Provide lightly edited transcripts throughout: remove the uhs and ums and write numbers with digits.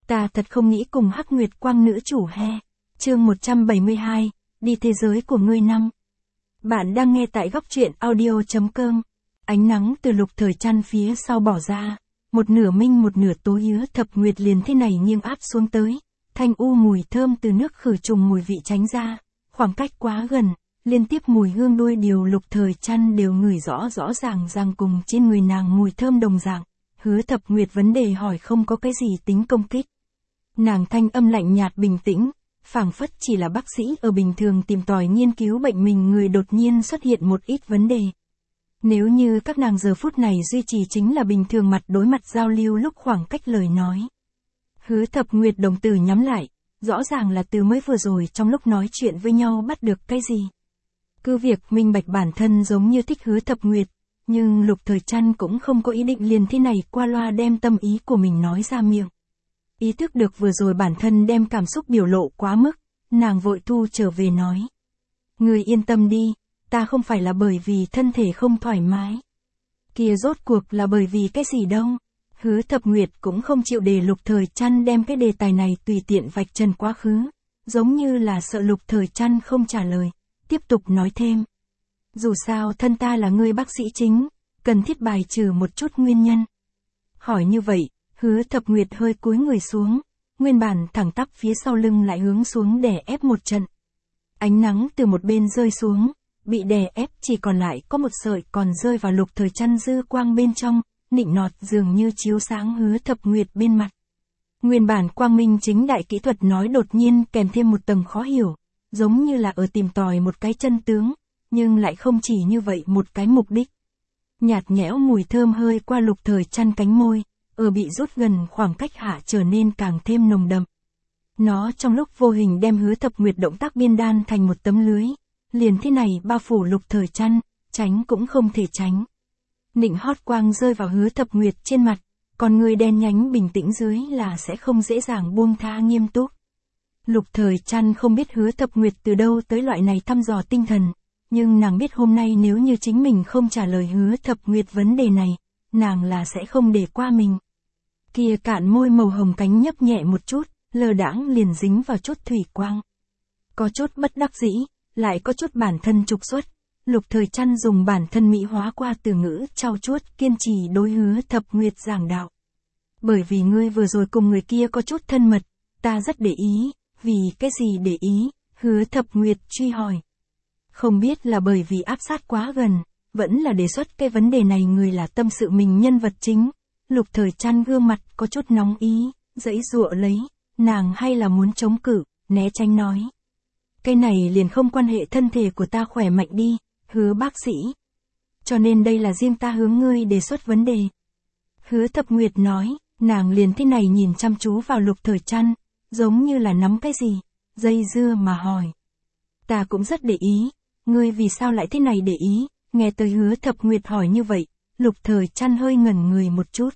Ta thật không nghĩ cùng Hắc Nguyệt Quang nữ chủ he. Chương 172, đi thế giới của ngươi năm. Bạn đang nghe tại góc truyện audio.com. Ánh nắng từ Lục Thời Trăn phía sau bỏ ra, một nửa minh một nửa tối Hứa Thập Nguyệt liền thế này nghiêng áp xuống tới, thanh u mùi thơm từ nước khử trùng mùi vị tránh ra, khoảng cách quá gần, liên tiếp mùi hương đuôi điều Lục Thời Trăn đều ngửi rõ rõ ràng cùng trên người nàng mùi thơm đồng dạng. Hứa Thập Nguyệt vấn đề hỏi không có cái gì tính công kích. Nàng thanh âm lạnh nhạt bình tĩnh, phảng phất chỉ là bác sĩ ở bình thường tìm tòi nghiên cứu bệnh mình người đột nhiên xuất hiện một ít vấn đề. Nếu như các nàng giờ phút này duy trì chính là bình thường mặt đối mặt giao lưu lúc khoảng cách lời nói. Hứa Thập Nguyệt đồng tử nhắm lại, rõ ràng là từ mới vừa rồi trong lúc nói chuyện với nhau bắt được cái gì. Cứ việc minh bạch bản thân giống như thích Hứa Thập Nguyệt, nhưng Lục Thời Trăn cũng không có ý định liền thế này qua loa đem tâm ý của mình nói ra miệng. Ý thức được vừa rồi bản thân đem cảm xúc biểu lộ quá mức, nàng vội thu trở về nói. Ngươi yên tâm đi, ta không phải là bởi vì thân thể không thoải mái. Kia rốt cuộc là bởi vì cái gì đâu. Hứa Thập Nguyệt cũng không chịu để Lục Thời Trăn đem cái đề tài này tùy tiện vạch trần quá khứ, giống như là sợ Lục Thời Trăn không trả lời, tiếp tục nói thêm. Dù sao thân ta là người bác sĩ chính, cần thiết bài trừ một chút nguyên nhân. Hỏi như vậy, Hứa Thập Nguyệt hơi cúi người xuống, nguyên bản thẳng tắp phía sau lưng lại hướng xuống đè ép một trận. Ánh nắng từ một bên rơi xuống, bị đè ép chỉ còn lại có một sợi còn rơi vào Lục Thời Trăn dư quang bên trong, nịnh nọt dường như chiếu sáng Hứa Thập Nguyệt bên mặt. Nguyên bản quang minh chính đại kỹ thuật nói đột nhiên kèm thêm một tầng khó hiểu, giống như là ở tìm tòi một cái chân tướng, nhưng lại không chỉ như vậy một cái mục đích. Nhạt nhẽo mùi thơm hơi qua Lục Thời Trăn cánh môi, ở bị rút gần khoảng cách hạ trở nên càng thêm nồng đậm. Nó trong lúc vô hình đem Hứa Thập Nguyệt động tác biên đan thành một tấm lưới, liền thế này bao phủ Lục Thời Trăn, tránh cũng không thể tránh. Nịnh hót quang rơi vào Hứa Thập Nguyệt trên mặt, còn người đen nhánh bình tĩnh dưới là sẽ không dễ dàng buông tha nghiêm túc. Lục Thời Trăn không biết Hứa Thập Nguyệt từ đâu tới loại này thăm dò tinh thần, nhưng nàng biết hôm nay nếu như chính mình không trả lời Hứa Thập Nguyệt vấn đề này, nàng là sẽ không để qua mình. Kia cạn môi màu hồng cánh nhấp nhẹ một chút, lơ đãng liền dính vào chút thủy quang. Có chút bất đắc dĩ, lại có chút bản thân trục xuất, Lục Thời Trăn dùng bản thân mỹ hóa qua từ ngữ trau chuốt kiên trì đối Hứa Thập Nguyệt giảng đạo. Bởi vì ngươi vừa rồi cùng người kia có chút thân mật, ta rất để ý, vì cái gì để ý, Hứa Thập Nguyệt truy hỏi. Không biết là bởi vì áp sát quá gần, vẫn là đề xuất cái vấn đề này người là tâm sự mình nhân vật chính. Lục Thời Trăn gương mặt có chút nóng ý, giãy giụa lấy, nàng hay là muốn chống cự, né tránh nói. Cái này liền không quan hệ thân thể của ta khỏe mạnh đi, Hứa bác sĩ. Cho nên đây là riêng ta hướng ngươi đề xuất vấn đề. Hứa Thập Nguyệt nói, nàng liền thế này nhìn chăm chú vào Lục Thời Trăn, giống như là nắm cái gì, dây dưa mà hỏi. Ta cũng rất để ý, ngươi vì sao lại thế này để ý, nghe tới Hứa Thập Nguyệt hỏi như vậy, Lục Thời Trăn hơi ngẩn người một chút.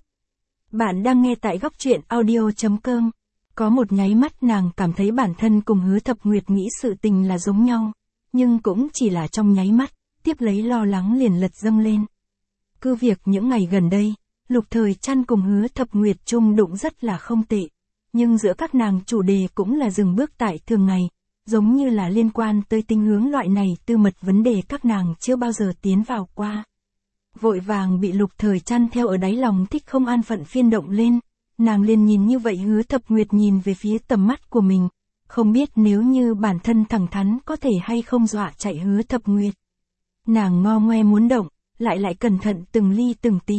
Bạn đang nghe tại góc truyện audio.com. Có một nháy mắt nàng cảm thấy bản thân cùng Hứa Thập Nguyệt nghĩ sự tình là giống nhau, nhưng cũng chỉ là trong nháy mắt, tiếp lấy lo lắng liền lật dâng lên. Cứ việc những ngày gần đây, Lục Thời Trăn cùng Hứa Thập Nguyệt chung đụng rất là không tệ, nhưng giữa các nàng chủ đề cũng là dừng bước tại thường ngày, giống như là liên quan tới tính hướng loại này tư mật vấn đề các nàng chưa bao giờ tiến vào qua. Vội vàng bị Lục Thời Trăn theo ở đáy lòng thích không an phận phiên động lên, nàng liền nhìn như vậy Hứa Thập Nguyệt nhìn về phía tầm mắt của mình, không biết nếu như bản thân thẳng thắn có thể hay không dọa chạy Hứa Thập Nguyệt. Nàng ngo ngoe muốn động, lại cẩn thận từng ly từng tí.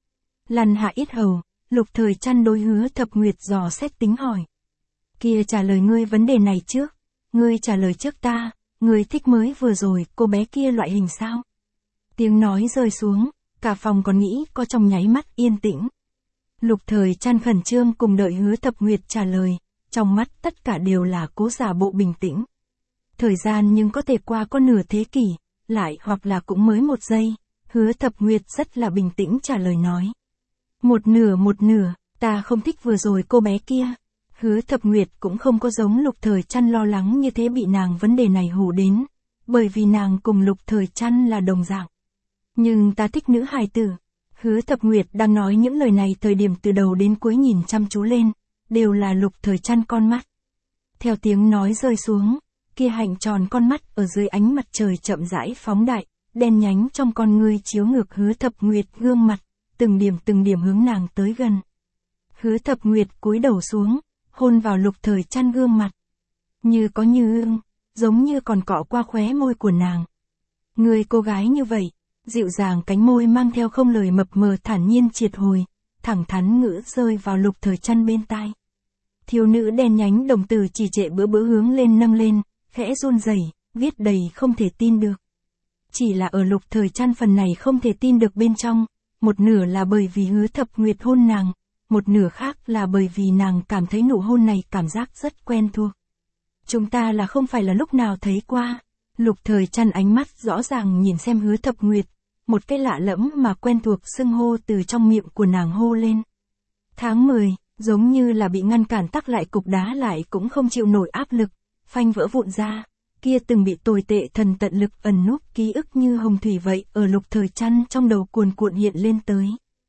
Lăn hạ yết hầu, Lục Thời Trăn đối Hứa Thập Nguyệt dò xét tính hỏi. Kia trả lời ngươi vấn đề này trước, ngươi trả lời trước ta, ngươi thích mới vừa rồi cô bé kia loại hình sao? Tiếng nói rơi xuống, cả phòng còn nghĩ có trong nháy mắt yên tĩnh. Lục Thời Trăn khẩn trương cùng đợi Hứa Thập Nguyệt trả lời, trong mắt tất cả đều là cố giả bộ bình tĩnh. Thời gian nhưng có thể qua có nửa thế kỷ, lại hoặc là cũng mới một giây, Hứa Thập Nguyệt rất là bình tĩnh trả lời nói. Một nửa, ta không thích vừa rồi cô bé kia. Hứa Thập Nguyệt cũng không có giống Lục Thời Trăn lo lắng như thế bị nàng vấn đề này hù đến, bởi vì nàng cùng Lục Thời Trăn là đồng dạng. Nhưng ta thích nữ hài tử. Hứa Thập Nguyệt đang nói những lời này thời điểm từ đầu đến cuối nhìn chăm chú lên, đều là Lục Thời Trăn con mắt. Theo tiếng nói rơi xuống, kia hạnh tròn con mắt ở dưới ánh mặt trời chậm rãi phóng đại, đen nhánh trong con ngươi chiếu ngược Hứa Thập Nguyệt gương mặt, từng điểm hướng nàng tới gần. Hứa Thập Nguyệt cúi đầu xuống, hôn vào Lục Thời Trăn gương mặt. Như có như ương, giống như còn cọ qua khóe môi của nàng. Người cô gái như vậy, dịu dàng cánh môi mang theo không lời mập mờ thản nhiên triệt hồi, thẳng thắn ngữ rơi vào Lục Thời Trăn bên tai. Thiếu nữ đen nhánh đồng tử trì trệ bữa hướng lên nâng lên, khẽ run rẩy, viết đầy không thể tin được. Chỉ là ở Lục Thời Trăn phần này không thể tin được bên trong, một nửa là bởi vì Hứa Thập Nguyệt hôn nàng, một nửa khác là bởi vì nàng cảm thấy nụ hôn này cảm giác rất quen thuộc. Chúng ta là không phải là lúc nào thấy qua. Lục Thời Trăn ánh mắt rõ ràng nhìn xem Hứa Thập Nguyệt, một cái lạ lẫm mà quen thuộc xưng hô từ trong miệng của nàng hô lên. Tháng 10, giống như là bị ngăn cản tắc lại cục đá lại cũng không chịu nổi áp lực, phanh vỡ vụn ra, kia từng bị tồi tệ thần tận lực ẩn núp ký ức như hồng thủy vậy ở Lục Thời Trăn trong đầu cuồn cuộn hiện lên tới.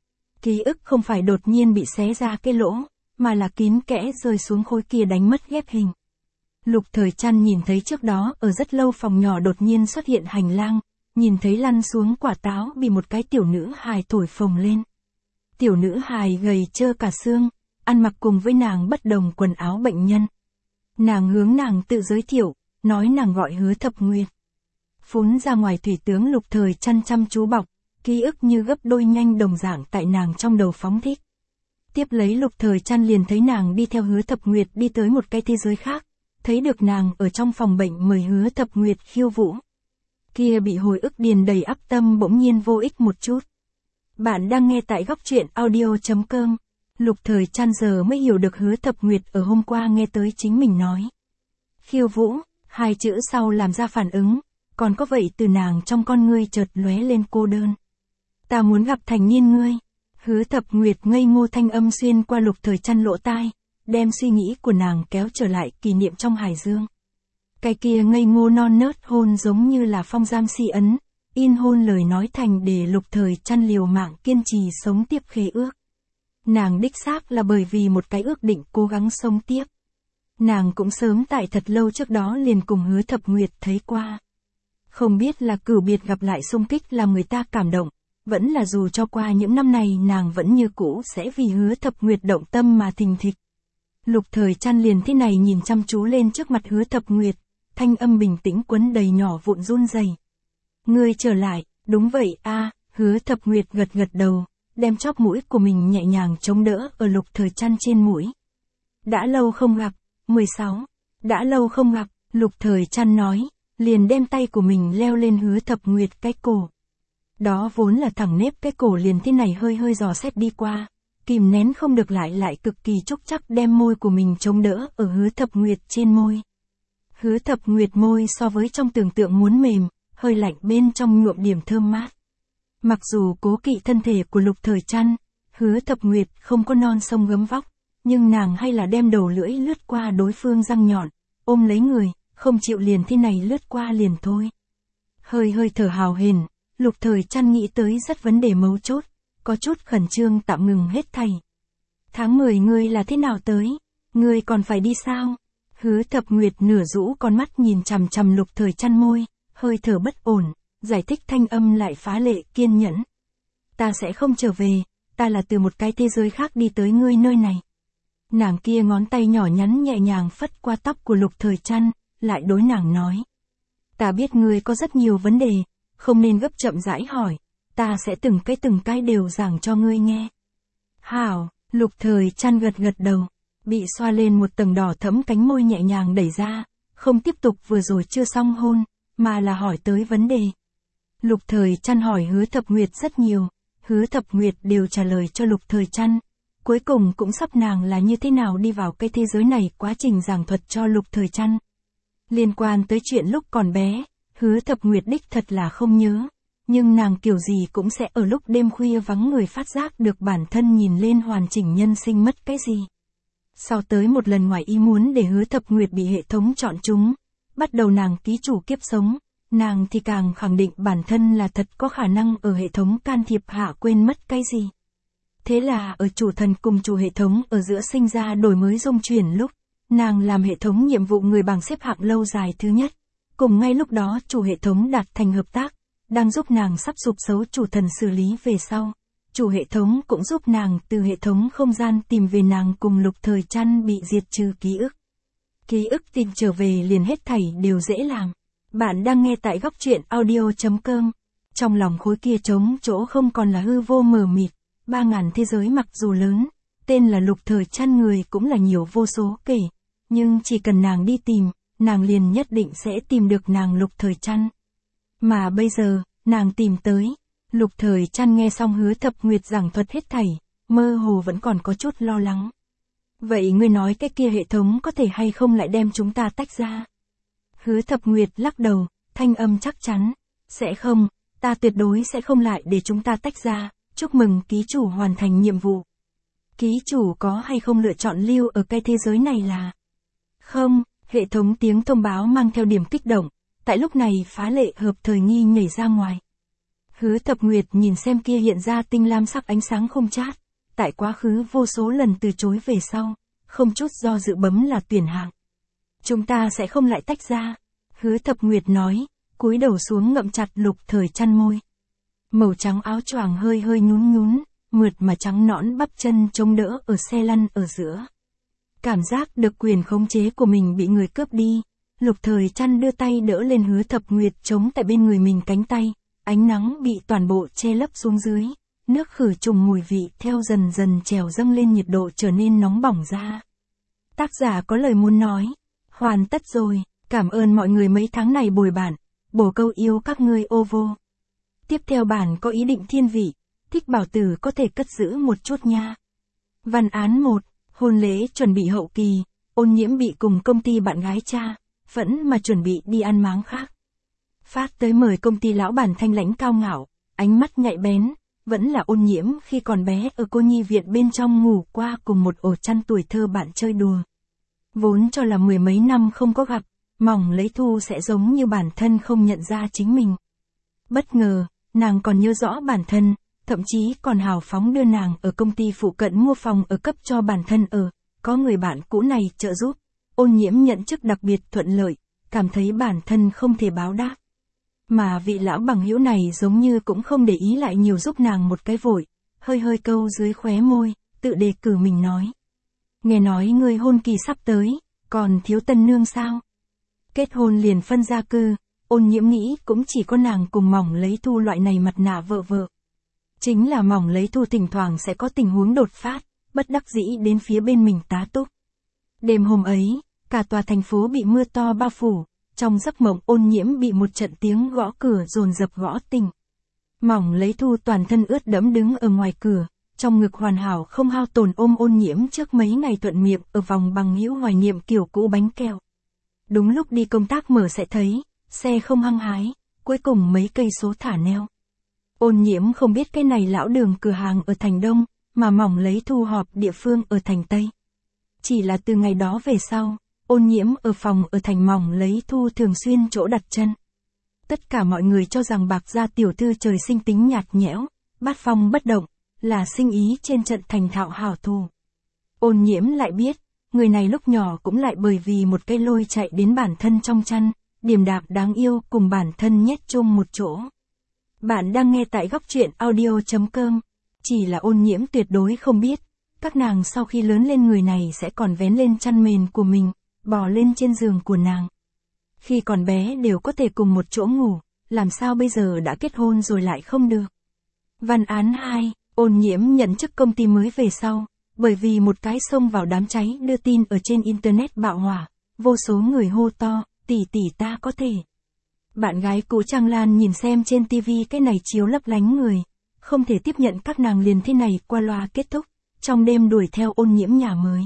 Ký ức không phải đột nhiên bị xé ra cái lỗ, mà là kín kẽ rơi xuống khối kia đánh mất ghép hình. Lục Thời Trăn nhìn thấy trước đó ở rất lâu phòng nhỏ đột nhiên xuất hiện hành lang, nhìn thấy lăn xuống quả táo bị một cái tiểu nữ hài thổi phồng lên. Tiểu nữ hài gầy trơ cả xương, ăn mặc cùng với nàng bất đồng quần áo bệnh nhân. Nàng hướng nàng tự giới thiệu, nói nàng gọi Hứa Thập Nguyệt. Phún ra ngoài thủy tướng Lục Thời Trăn chăm chú bọc, ký ức như gấp đôi nhanh đồng dạng tại nàng trong đầu phóng thích. Tiếp lấy Lục Thời Trăn liền thấy nàng đi theo Hứa Thập Nguyệt đi tới một cái thế giới khác, thấy được nàng ở trong phòng bệnh mời Hứa Thập Nguyệt khiêu vũ. Kia bị hồi ức điền đầy ắp tâm bỗng nhiên vô ích một chút. Bạn đang nghe tại góc truyện audio.com. Lục Thời Trăn giờ mới hiểu được Hứa Thập Nguyệt ở hôm qua nghe tới chính mình nói. Khiêu vũ, hai chữ sau làm ra phản ứng, còn có vậy từ nàng trong con ngươi chợt lóe lên cô đơn. Ta muốn gặp thành niên ngươi. Hứa Thập Nguyệt ngây ngô thanh âm xuyên qua Lục Thời Trăn lỗ tai, đem suy nghĩ của nàng kéo trở lại kỷ niệm trong hải dương. Cái kia ngây ngô non nớt hôn giống như là phong giam si ấn, in hôn lời nói thành để Lục Thời Trăn liều mạng kiên trì sống tiếp khế ước. Nàng đích xác là bởi vì một cái ước định cố gắng sống tiếp. Nàng cũng sớm tại thật lâu trước đó liền cùng Hứa Thập Nguyệt thấy qua. Không biết là cửu biệt gặp lại xung kích làm người ta cảm động, vẫn là dù cho qua những năm này nàng vẫn như cũ sẽ vì Hứa Thập Nguyệt động tâm mà thình thịch. Lục Thời Trăn liền thế này nhìn chăm chú lên trước mặt Hứa Thập Nguyệt, thanh âm bình tĩnh quấn đầy nhỏ vụn run rẩy. Ngươi trở lại, đúng vậy a. Hứa Thập Nguyệt gật gật đầu, đem chóp mũi của mình nhẹ nhàng chống đỡ ở Lục Thời Trăn trên mũi. Đã lâu không gặp, 16. Đã lâu không gặp, Lục Thời Trăn nói, liền đem tay của mình leo lên Hứa Thập Nguyệt cái cổ. Đó vốn là thẳng nếp cái cổ liền thế này hơi dò xét đi qua, kìm nén không được lại cực kỳ trúc chắc đem môi của mình chống đỡ ở Hứa Thập Nguyệt trên môi. Hứa Thập Nguyệt môi so với trong tưởng tượng muốn mềm, hơi lạnh bên trong nhuộm điểm thơm mát. Mặc dù cố kỵ thân thể của Lục Thời Trăn, Hứa Thập Nguyệt không có non sông gấm vóc, nhưng nàng hay là đem đầu lưỡi lướt qua đối phương răng nhọn, ôm lấy người, không chịu liền thế này lướt qua liền thôi. Hơi thở hào hển, Lục Thời Trăn nghĩ tới rất vấn đề mấu chốt, có chút khẩn trương tạm ngừng hết thảy. Tháng 10 ngươi là thế nào tới? Ngươi còn phải đi sao? Hứa Thập Nguyệt nửa rũ con mắt nhìn chằm chằm Lục Thời Trăn môi, hơi thở bất ổn, giải thích thanh âm lại phá lệ kiên nhẫn. Ta sẽ không trở về, ta là từ một cái thế giới khác đi tới ngươi nơi này. Nàng kia ngón tay nhỏ nhắn nhẹ nhàng phất qua tóc của Lục Thời Trăn, lại đối nàng nói. Ta biết ngươi có rất nhiều vấn đề, không nên gấp chậm rãi hỏi, ta sẽ từng cái đều giảng cho ngươi nghe. Hảo, Lục Thời Trăn gật đầu, bị xoa lên một tầng đỏ thẫm cánh môi nhẹ nhàng đẩy ra, không tiếp tục vừa rồi chưa xong hôn, mà là hỏi tới vấn đề. Lục Thời Trăn hỏi Hứa Thập Nguyệt rất nhiều, Hứa Thập Nguyệt đều trả lời cho Lục Thời Trăn, cuối cùng cũng sắp nàng là như thế nào đi vào cái thế giới này quá trình giảng thuật cho Lục Thời Trăn. Liên quan tới chuyện lúc còn bé, Hứa Thập Nguyệt đích thật là không nhớ, nhưng nàng kiểu gì cũng sẽ ở lúc đêm khuya vắng người phát giác được bản thân nhìn lên hoàn chỉnh nhân sinh mất cái gì. Sau tới một lần ngoài ý muốn để Hứa Thập Nguyệt bị hệ thống chọn chúng, bắt đầu nàng ký chủ kiếp sống, nàng thì càng khẳng định bản thân là thật có khả năng ở hệ thống can thiệp hạ quên mất cái gì. Thế là ở chủ thần cùng chủ hệ thống ở giữa sinh ra đổi mới rung chuyển lúc, nàng làm hệ thống nhiệm vụ người bảng xếp hạng lâu dài thứ nhất. Cùng ngay lúc đó chủ hệ thống đạt thành hợp tác, đang giúp nàng sắp sụp xấu chủ thần xử lý về sau. Chủ hệ thống cũng giúp nàng từ hệ thống không gian tìm về nàng cùng Lục Thời Trăn bị diệt trừ ký ức. Ký ức tìm trở về liền hết thảy đều dễ làm. Bạn đang nghe tại góc truyện audio.com. Trong lòng khối kia trống chỗ không còn là hư vô mờ mịt, 3000 thế giới mặc dù lớn, tên là Lục Thời Trăn người cũng là nhiều vô số kể, nhưng chỉ cần nàng đi tìm, nàng liền nhất định sẽ tìm được nàng Lục Thời Trăn. Mà bây giờ, nàng tìm tới. Lục Thời Trăn nghe xong Hứa Thập Nguyệt giảng thuật hết thảy, mơ hồ vẫn còn có chút lo lắng. Vậy ngươi nói cái kia hệ thống có thể hay không lại đem chúng ta tách ra? Hứa Thập Nguyệt lắc đầu, thanh âm chắc chắn. Sẽ không, ta tuyệt đối sẽ không lại để chúng ta tách ra, chúc mừng ký chủ hoàn thành nhiệm vụ. Ký chủ có hay không lựa chọn lưu ở cái thế giới này là? Không, hệ thống tiếng thông báo mang theo điểm kích động, tại lúc này phá lệ hợp thời nghi nhảy ra ngoài. Hứa Thập Nguyệt nhìn xem kia hiện ra tinh lam sắc ánh sáng không chát, tại quá khứ vô số lần từ chối về sau, không chút do dự bấm là tuyển hạng. Chúng ta sẽ không lại tách ra, Hứa Thập Nguyệt nói, cúi đầu xuống ngậm chặt Lục Thời Trăn môi. Màu trắng áo choàng hơi hơi nhún nhún, mượt mà trắng nõn bắp chân chống đỡ ở xe lăn ở giữa. Cảm giác được quyền khống chế của mình bị người cướp đi, Lục Thời Trăn đưa tay đỡ lên Hứa Thập Nguyệt chống tại bên người mình cánh tay. Ánh nắng bị toàn bộ che lấp xuống dưới, nước khử trùng mùi vị theo dần dần trèo dâng lên, nhiệt độ trở nên nóng bỏng ra. Tác giả có lời muốn nói, hoàn tất rồi, cảm ơn mọi người mấy tháng này bồi bạn, bổ câu yêu các ngươi ô vô. Tiếp theo bản có ý định thiên vị, thích bảo tử có thể cất giữ một chút nha. Văn án 1, hôn lễ chuẩn bị hậu kỳ, Ôn Nhiễm bị cùng công ty bạn gái cha, vẫn mà chuẩn bị đi ăn máng khác. Phát tới mời công ty lão bản thanh lãnh cao ngạo, ánh mắt nhạy bén, vẫn là Ôn Nhiễm khi còn bé ở cô nhi viện bên trong ngủ qua cùng một ổ chăn tuổi thơ bạn chơi đùa. Vốn cho là 10 mấy năm không có gặp, Mỏng Lấy Thu sẽ giống như bản thân không nhận ra chính mình. Bất ngờ, nàng còn nhớ rõ bản thân, thậm chí còn hào phóng đưa nàng ở công ty phụ cận mua phòng ở cấp cho bản thân ở, có người bạn cũ này trợ giúp. Ôn Nhiễm nhận chức đặc biệt thuận lợi, cảm thấy bản thân không thể báo đáp. Mà vị lão bằng hữu này giống như cũng không để ý lại nhiều, giúp nàng một cái vội, hơi hơi câu dưới khóe môi, tự đề cử mình nói. Nghe nói ngươi hôn kỳ sắp tới, còn thiếu tân nương sao? Kết hôn liền phân gia cư, Ôn Nhiễm nghĩ cũng chỉ có nàng cùng Mỏng Lấy Thu loại này mặt nạ vợ. Chính là Mỏng Lấy Thu thỉnh thoảng sẽ có tình huống đột phát, bất đắc dĩ đến phía bên mình tá túc. Đêm hôm ấy, cả tòa thành phố bị mưa to bao phủ. Trong giấc mộng Ôn Nhiễm bị một trận tiếng gõ cửa dồn dập gõ tỉnh. Mỏng Lấy Thu toàn thân ướt đẫm đứng ở ngoài cửa, trong ngực hoàn hảo không hao tổn ôm Ôn Nhiễm trước mấy ngày thuận miệng ở vòng bằng hữu hoài niệm kiểu cũ bánh kẹo. Đúng lúc đi công tác mở sẽ thấy, xe không hăng hái, cuối cùng mấy cây số thả neo. Ôn Nhiễm không biết cái này lão đường cửa hàng ở thành Đông, mà Mỏng Lấy Thu họp địa phương ở thành Tây. Chỉ là từ ngày đó về sau, Ôn Nhiễm ở phòng ở thành Mỏng Lấy Thu thường xuyên chỗ đặt chân. Tất cả mọi người cho rằng Bạc gia tiểu thư trời sinh tính nhạt nhẽo, bát phong bất động, là sinh ý trên trận thành thạo hảo thủ. Ôn Nhiễm lại biết, người này lúc nhỏ cũng lại bởi vì một cây lôi chạy đến bản thân trong chăn, điềm đạm đáng yêu cùng bản thân nhét chung một chỗ. Bạn đang nghe tại góc truyện audio.com, chỉ là Ôn Nhiễm tuyệt đối không biết, các nàng sau khi lớn lên người này sẽ còn vén lên chăn mền của mình, bò lên trên giường của nàng. Khi còn bé đều có thể cùng một chỗ ngủ, làm sao bây giờ đã kết hôn rồi lại không được. Văn án 2, Ôn Nhiễm nhận chức công ty mới về sau, bởi vì một cái xông vào đám cháy đưa tin ở trên internet bạo hỏa, vô số người hô to, tỷ tỷ ta có thể. Bạn gái cũ Trang Lan nhìn xem trên TV cái này chiếu lấp lánh người, không thể tiếp nhận các nàng liền thế này qua loa kết thúc, trong đêm đuổi theo Ôn Nhiễm nhà mới.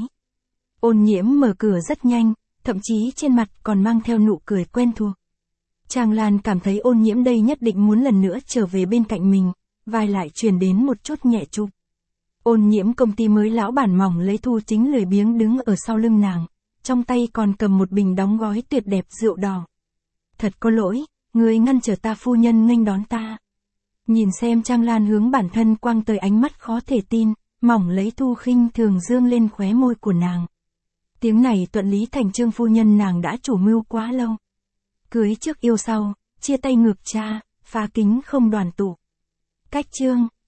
Ôn Nhiễm mở cửa rất nhanh, thậm chí trên mặt còn mang theo nụ cười quen thuộc. Trang Lan cảm thấy Ôn Nhiễm đây nhất định muốn lần nữa trở về bên cạnh mình, vai lại truyền đến một chút nhẹ chụp. Ôn Nhiễm công ty mới lão bản Mỏng Lấy Thu chính lười biếng đứng ở sau lưng nàng, trong tay còn cầm một bình đóng gói tuyệt đẹp rượu đỏ. Thật có lỗi, người ngăn trở ta phu nhân nghênh đón ta. Nhìn xem Trang Lan hướng bản thân quăng tới ánh mắt khó thể tin, mỏng lấy Thu Khinh thường dương lên khóe môi của nàng. Tiếng này thuận lý thành trương phu nhân nàng đã chủ mưu quá lâu. Cưới trước yêu sau, chia tay ngược cha, phá kính không đoàn tụ. Cách chương